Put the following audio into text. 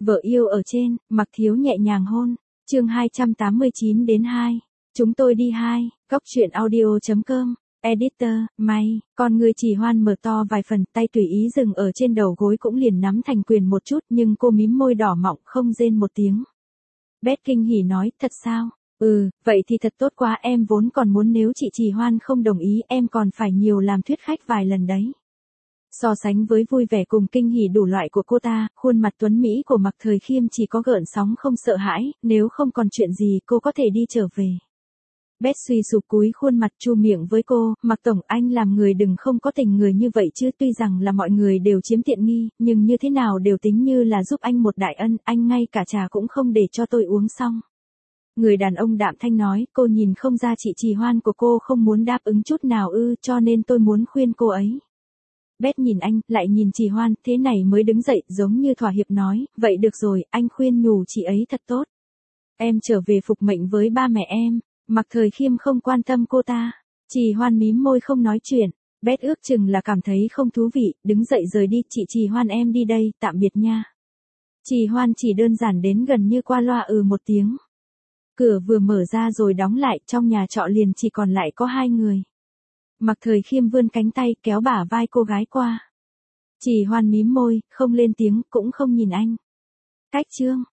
Vợ yêu ở trên, Mặc Thiếu nhẹ nhàng hôn. Chương 289 đến 2. Chúng tôi đi 2. Góc truyện audio.com. Editor, May. Con người Chỉ Hoan mở to vài phần, tay tùy ý dừng ở trên đầu gối cũng liền nắm thành quyền một chút, nhưng cô mím môi đỏ mọng không rên một tiếng. Beth kinh hỉ nói, thật sao? Vậy thì thật tốt quá, em vốn còn muốn nếu chị Chỉ Hoan không đồng ý em còn phải nhiều làm thuyết khách vài lần đấy. So sánh với vui vẻ cùng kinh hỉ đủ loại của cô ta, khuôn mặt tuấn Mỹ của Mặc Thời Khiêm chỉ có gợn sóng không sợ hãi, nếu không còn chuyện gì cô có thể đi trở về. Beth suy sụp cúi khuôn mặt chu miệng với cô, Mặc tổng anh làm người đừng không có tình người như vậy chứ, tuy rằng là mọi người đều chiếm tiện nghi, nhưng như thế nào đều tính như là giúp anh một đại ân, anh ngay cả trà cũng không để cho tôi uống xong. Người đàn ông đạm thanh nói, cô nhìn không ra chị Chỉ Hoan của cô không muốn đáp ứng chút nào cho nên tôi muốn khuyên cô ấy. Beth nhìn anh, lại nhìn Chỉ Hoan, thế này mới đứng dậy, giống như thỏa hiệp nói, vậy được rồi, anh khuyên nhủ chị ấy thật tốt. Em trở về phục mệnh với ba mẹ em. Mặc Thời Khiêm không quan tâm cô ta. Chỉ Hoan mím môi không nói chuyện. Beth ước chừng là cảm thấy không thú vị, đứng dậy rời đi, chị Chỉ Hoan em đi đây, tạm biệt nha. Chỉ Hoan chỉ đơn giản đến gần như qua loa một tiếng. Cửa vừa mở ra rồi đóng lại, trong nhà trọ liền chỉ còn lại có hai người. Mặc Thời Khiêm vươn cánh tay kéo bả vai cô gái qua. Chỉ Hoan mím môi, không lên tiếng, cũng không nhìn anh. Cách chương.